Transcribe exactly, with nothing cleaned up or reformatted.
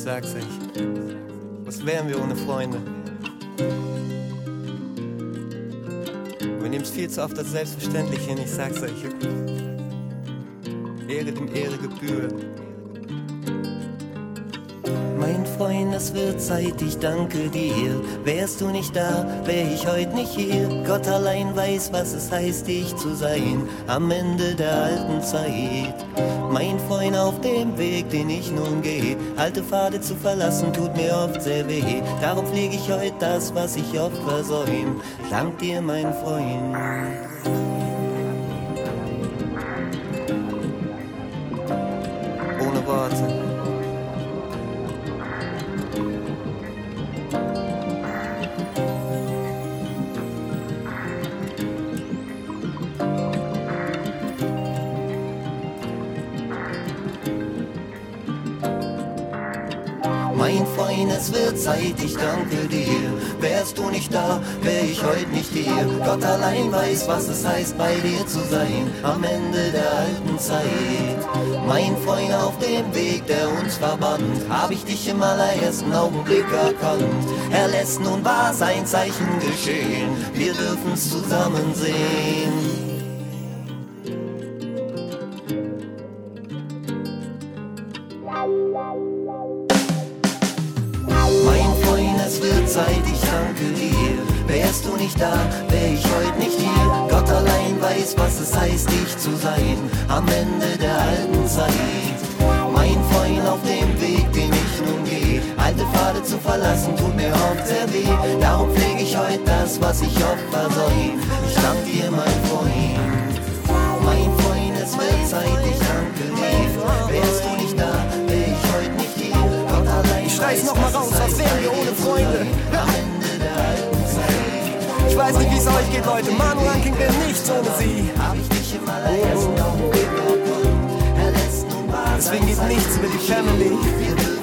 sag's euch. Was wären wir ohne Freunde? Wir nehmen's viel zu oft als selbstverständlich hin, ich sag's euch. Ehre dem Ehre gebührt. Mein Freund, es wird Zeit, ich danke dir. Wärst du nicht da, wär ich heut nicht hier. Gott allein weiß, was es heißt, dich zu sein, am Ende der alten Zeit. Mein Freund, auf dem Weg, den ich nun gehe, alte Pfade zu verlassen, tut mir oft sehr weh. Darum pflege ich heut das, was ich oft versäum. Dank dir, mein Freund. Ohne Worte. Mein Freund, es wird Zeit, ich danke dir. Wärst du nicht da, wär ich heut nicht hier. Gott allein weiß, was es heißt, bei dir zu sein, am Ende der alten Zeit. Mein Freund, auf dem Weg, der uns verband, hab ich dich im allerersten Augenblick erkannt. Er lässt nun wahr sein Zeichen geschehen, wir dürfen's zusammen sehen. Mein Freund, es wird Zeit, ich danke dir. Wärst du nicht da, wär ich heut nicht hier. Gott allein weiß, was es heißt, dich zu sein, am Ende der alten Zeit. Mein Freund, auf dem Weg, den ich nun gehe, alte Pfade zu verlassen, tut mir oft sehr weh. Darum pflege ich heut das, was ich oft versäum. Ich dank dir, mein Freund. Mein Freund, es wird Zeit, ich danke dir. Wärst du nicht da, wär ich heut nicht hier. Gott allein Ich schrei's noch mal raus, was wären wir ohne Freunde? Ich weiß nicht, wie's euch geht, Leute. Manu Ranking wäre nichts ohne sie. Deswegen geht nichts über die Family.